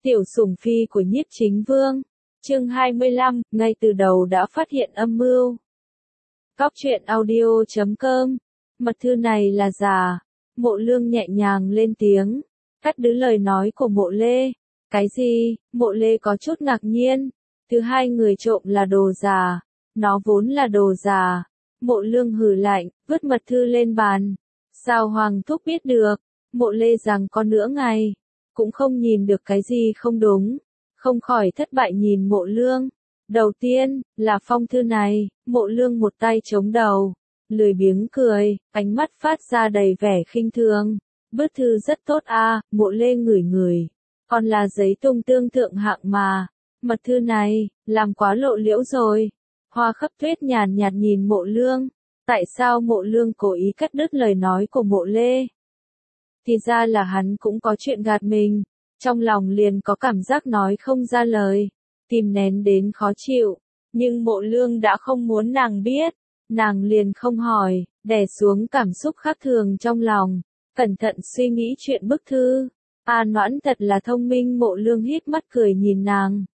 Tiểu sủng phi của Nhiếp Chính Vương. Chương 25, ngay từ đầu đã phát hiện âm mưu. Cóc truyện audio.com. Mật thư này là giả. Mộ Lương nhẹ nhàng lên tiếng, cắt đứt lời nói của Mộ Lê. Cái gì? Mộ Lê có chút ngạc nhiên. Thứ hai người trộm là đồ giả. Nó vốn là đồ giả. Mộ Lương hừ lạnh, vứt mật thư lên bàn. Sao Hoàng thúc biết được? Mộ Lê rằng có nửa ngày cũng không nhìn được cái gì không đúng, không khỏi thất bại nhìn Mộ Lương. Đầu tiên, là phong thư này. Mộ Lương một tay chống đầu, lười biếng cười, ánh mắt phát ra đầy vẻ khinh thường. Bức thư rất tốt à, Mộ Lê ngửi ngửi. Còn là giấy tung tương thượng hạng mà. Mật thư này, làm quá lộ liễu rồi. Hoa Khấp Tuyết nhàn nhạt nhìn Mộ Lương. Tại sao Mộ Lương cố ý cắt đứt lời nói của Mộ Lê? Thì ra là hắn cũng có chuyện gạt mình, trong lòng liền có cảm giác nói không ra lời, kìm nén đến khó chịu, nhưng Mộ Lương đã không muốn nàng biết, nàng liền không hỏi, đè xuống cảm xúc khác thường trong lòng, cẩn thận suy nghĩ chuyện bức thư. A Noãn thật là thông minh. Mộ Lương híp mắt cười nhìn nàng.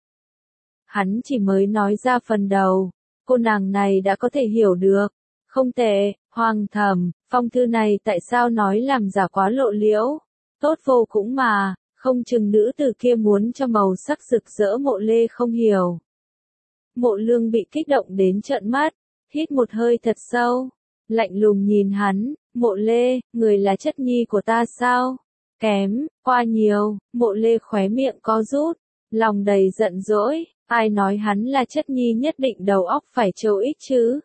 Hắn chỉ mới nói ra phần đầu, cô nàng này đã có thể hiểu được. Không tệ, Hoàng thẩm, phong thư này tại sao nói làm giả quá lộ liễu? Tốt vô cũng mà, không chừng nữ tử kia muốn cho màu sắc rực rỡ. Mộ Lê không hiểu. Mộ Lương bị kích động đến trợn mắt, hít một hơi thật sâu, lạnh lùng nhìn hắn. Mộ Lê, người là chất nhi của ta sao? Kém, qua nhiều. Mộ Lê khóe miệng co rút, lòng đầy giận dỗi, ai nói hắn là chất nhi nhất định đầu óc phải trâu ích chứ?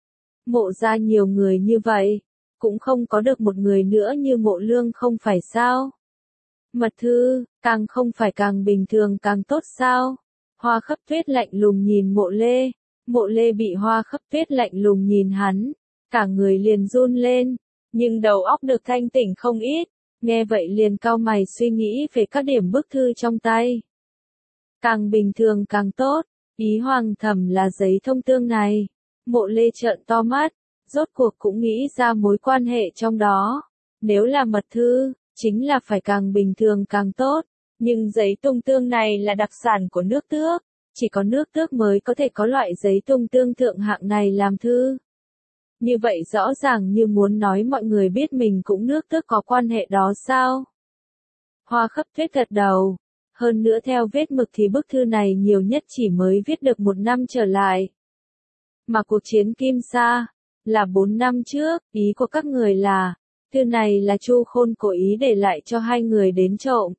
Mộ ra nhiều người như vậy, cũng không có được một người nữa như Mộ Lương không phải sao? Mật thư, càng không phải càng bình thường càng tốt sao? Hoa Khấp Tuyết lạnh lùng nhìn Mộ Lê. Mộ Lê bị Hoa Khấp Tuyết lạnh lùng nhìn hắn, cả người liền run lên, nhưng đầu óc được thanh tỉnh không ít, nghe vậy liền cau mày suy nghĩ về các điểm bức thư trong tay. Càng bình thường càng tốt, ý Hoàng thẩm là giấy thông tương này. Mộ Lê trợn to mắt, rốt cuộc cũng nghĩ ra mối quan hệ trong đó. Nếu là mật thư, chính là phải càng bình thường càng tốt, nhưng giấy tung tương này là đặc sản của nước Tước, chỉ có nước Tước mới có thể có loại giấy tung tương thượng hạng này làm thư. Như vậy rõ ràng như muốn nói mọi người biết mình cũng nước Tước có quan hệ đó sao? Hoa Khấp Tuyết gật đầu. Hơn nữa theo vết mực thì bức thư này nhiều nhất chỉ mới viết được 1 năm trở lại. Mà cuộc chiến Kim Sa là 4 năm trước, ý của các người là, thư này là Chu Khôn cố ý để lại cho hai người đến trộm.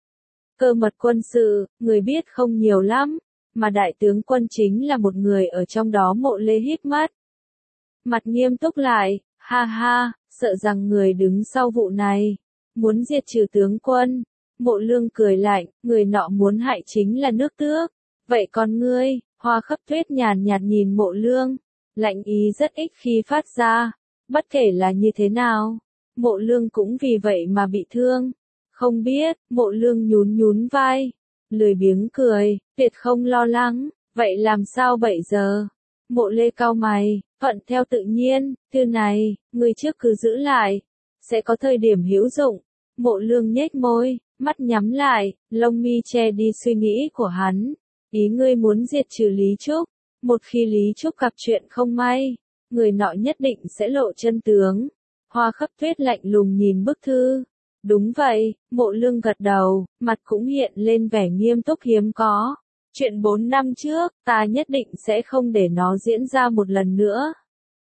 Cơ mật quân sự, người biết không nhiều lắm, mà đại tướng quân chính là một người ở trong đó. Mộ Lê híp mắt, mặt nghiêm túc lại, ha ha, sợ rằng người đứng sau vụ này muốn diệt trừ tướng quân. Mộ Lương cười lạnh, người nọ muốn hại chính là nước Tước, vậy còn ngươi? Hoa Khấp Tuyết nhàn nhạt nhìn Mộ Lương, lạnh ý rất ít khi phát ra, bất kể là như thế nào, Mộ Lương cũng vì vậy mà bị thương. Không biết. Mộ Lương nhún nhún vai, lười biếng cười, tuyệt không lo lắng, vậy làm sao bây giờ? Mộ Lê cau mày, thuận theo tự nhiên, thư này, người trước cứ giữ lại, sẽ có thời điểm hữu dụng. Mộ Lương nhếch môi, mắt nhắm lại, lông mi che đi suy nghĩ của hắn. Ý ngươi muốn diệt trừ Lý Trúc, một khi Lý Trúc gặp chuyện không may, người nọ nhất định sẽ lộ chân tướng. Hoa Khấp Tuyết lạnh lùng nhìn bức thư. Đúng vậy. Mộ Lương gật đầu, mặt cũng hiện lên vẻ nghiêm túc hiếm có. Chuyện 4 năm trước, ta nhất định sẽ không để nó diễn ra một lần nữa.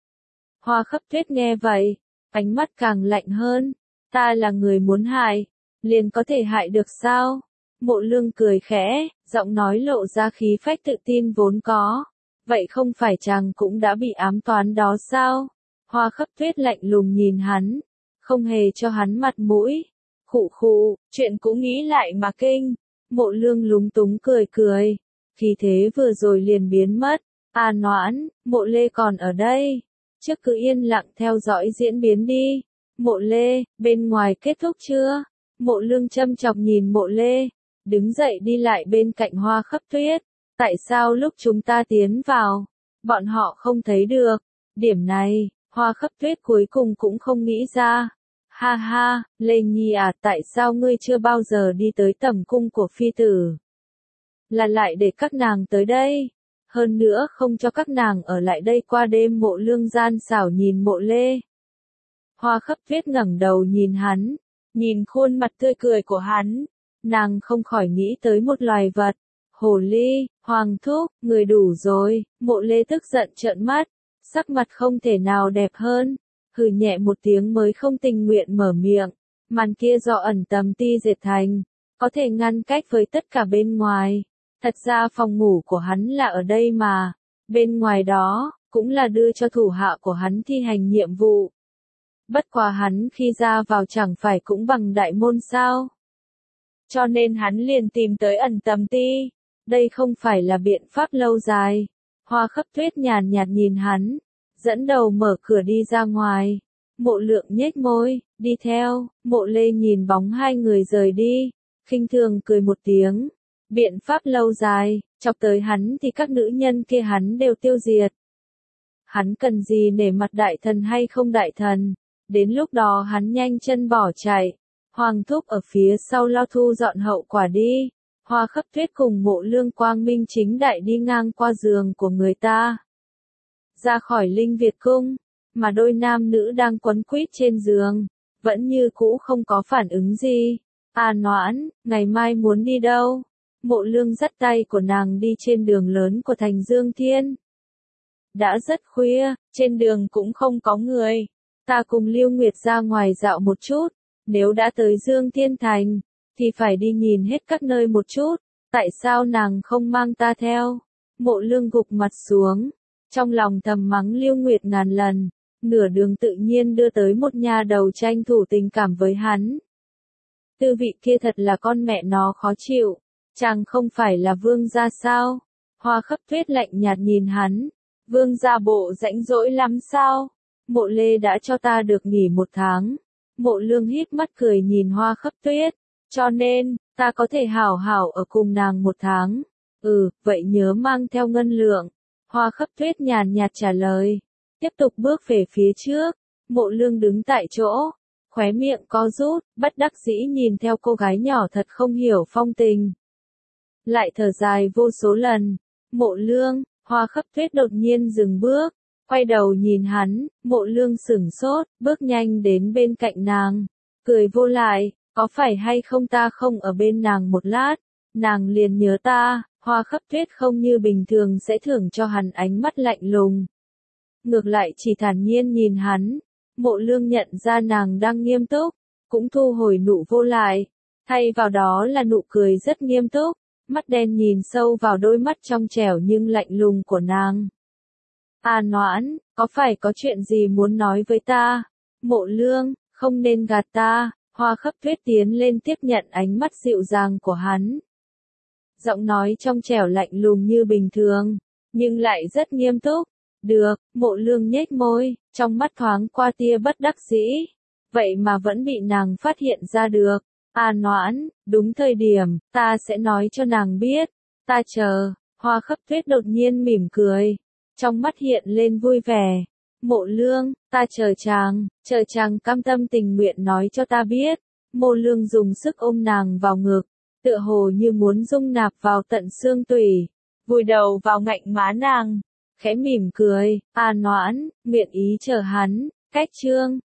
Hoa Khấp Tuyết nghe vậy, ánh mắt càng lạnh hơn. Ta là người muốn hại, liền có thể hại được sao? Mộ Lương cười khẽ, giọng nói lộ ra khí phách tự tin vốn có. Vậy không phải chàng cũng đã bị ám toán đó sao? Hoa Khấp Tuyết lạnh lùng nhìn hắn, không hề cho hắn mặt mũi. Khụ khụ, chuyện cũng nghĩ lại mà kinh. Mộ Lương lúng túng cười cười, khí thế vừa rồi liền biến mất. A Noãn, Mộ Lê còn ở đây, trước cứ yên lặng theo dõi diễn biến đi. Mộ Lê, bên ngoài kết thúc chưa? Mộ Lương châm chọc nhìn Mộ Lê, đứng dậy đi lại bên cạnh Hoa Khấp Tuyết. Tại sao lúc chúng ta tiến vào, bọn họ không thấy được? Điểm này, Hoa Khấp Tuyết cuối cùng cũng không nghĩ ra. Ha ha, Lê Nhi à, tại sao ngươi chưa bao giờ đi tới tầm cung của phi tử? Là lại để các nàng tới đây. Hơn nữa không cho các nàng ở lại đây qua đêm. Mộ Lương gian xảo nhìn Mộ Lê. Hoa Khấp Tuyết ngẩng đầu nhìn hắn, nhìn khuôn mặt tươi cười của hắn, nàng không khỏi nghĩ tới một loài vật. Hồ ly, Hoàng thúc, người đủ rồi. Mộ Lê tức giận trợn mắt, sắc mặt không thể nào đẹp hơn, hừ nhẹ một tiếng mới không tình nguyện mở miệng. Màn kia do ẩn tầm ti dệt thành, có thể ngăn cách với tất cả bên ngoài. Thật ra phòng ngủ của hắn là ở đây mà, bên ngoài đó, cũng là đưa cho thủ hạ của hắn thi hành nhiệm vụ. Bất quá hắn khi ra vào chẳng phải cũng bằng đại môn sao. Cho nên hắn liền tìm tới ẩn tầm ti. Đây không phải là biện pháp lâu dài. Hoa Khấp Tuyết nhàn nhạt nhìn hắn, dẫn đầu mở cửa đi ra ngoài. Mộ Lượng nhếch môi, đi theo. Mộ Lê nhìn bóng hai người rời đi, khinh thường cười một tiếng. Biện pháp lâu dài, chọc tới hắn thì các nữ nhân kia hắn đều tiêu diệt. Hắn cần gì nể mặt đại thần hay không đại thần, đến lúc đó hắn nhanh chân bỏ chạy. Hoàng thúc ở phía sau lo thu dọn hậu quả đi. Hoa Khấp Tuyết cùng Mộ Lương quang minh chính đại đi ngang qua giường của người ta, ra khỏi Linh Việt cung, mà đôi nam nữ đang quấn quýt trên giường, vẫn như cũ không có phản ứng gì. À Noãn, ngày mai muốn đi đâu? Mộ Lương dắt tay của nàng đi trên đường lớn của thành Dương Thiên. Đã rất khuya, trên đường cũng không có người. Ta cùng Lưu Nguyệt ra ngoài dạo một chút, nếu đã tới Dương Thiên Thành, thì phải đi nhìn hết các nơi một chút. Tại sao nàng không mang ta theo? Mộ Lương gục mặt xuống, trong lòng thầm mắng Lưu Nguyệt ngàn lần. Nửa đường tự nhiên đưa tới một nhà đầu tranh thủ tình cảm với hắn. Tư vị kia thật là con mẹ nó khó chịu. Chàng không phải là vương gia sao? Hoa Khấp Tuyết lạnh nhạt nhìn hắn. Vương gia bộ rãnh rỗi lắm sao? Mộ Lê đã cho ta được nghỉ 1 tháng. Mộ Lương híp mắt cười nhìn Hoa Khấp Tuyết. Cho nên, ta có thể hảo hảo ở cùng nàng 1 tháng. Vậy nhớ mang theo ngân lượng. Hoa Khấp Tuyết nhàn nhạt trả lời. Tiếp tục bước về phía trước. Mộ Lương đứng tại chỗ, khóe miệng co rút, bất đắc dĩ nhìn theo cô gái nhỏ thật không hiểu phong tình. Lại thở dài vô số lần. Mộ Lương, Hoa Khấp Tuyết đột nhiên dừng bước, quay đầu nhìn hắn. Mộ Lương sửng sốt, bước nhanh đến bên cạnh nàng, cười vô lại. Có phải hay không ta không ở bên nàng một lát, nàng liền nhớ ta? Hoa Khấp Tuyết không như bình thường sẽ thưởng cho hắn ánh mắt lạnh lùng, ngược lại chỉ thản nhiên nhìn hắn. Mộ Lương nhận ra nàng đang nghiêm túc, cũng thu hồi nụ vô lại, thay vào đó là nụ cười rất nghiêm túc, mắt đen nhìn sâu vào đôi mắt trong trẻo nhưng lạnh lùng của nàng. À Noãn, có phải có chuyện gì muốn nói với ta? Mộ Lương, không nên gạt ta. Hoa Khấp Tuyết tiến lên tiếp nhận ánh mắt dịu dàng của hắn. Giọng nói trong trẻo lạnh lùng như bình thường, nhưng lại rất nghiêm túc. Được, Mộ Lương nhếch môi, trong mắt thoáng qua tia bất đắc dĩ. Vậy mà vẫn bị nàng phát hiện ra được. À Noãn, đúng thời điểm, ta sẽ nói cho nàng biết. Ta chờ. Hoa Khấp Tuyết đột nhiên mỉm cười, trong mắt hiện lên vui vẻ. Mộ Lương, ta chờ chàng cam tâm tình nguyện nói cho ta biết. Mộ Lương dùng sức ôm nàng vào ngực, tựa hồ như muốn dung nạp vào tận xương tủy, vùi đầu vào ngạnh má nàng, khẽ mỉm cười. À Noãn, nguyện ý chờ hắn, cách chương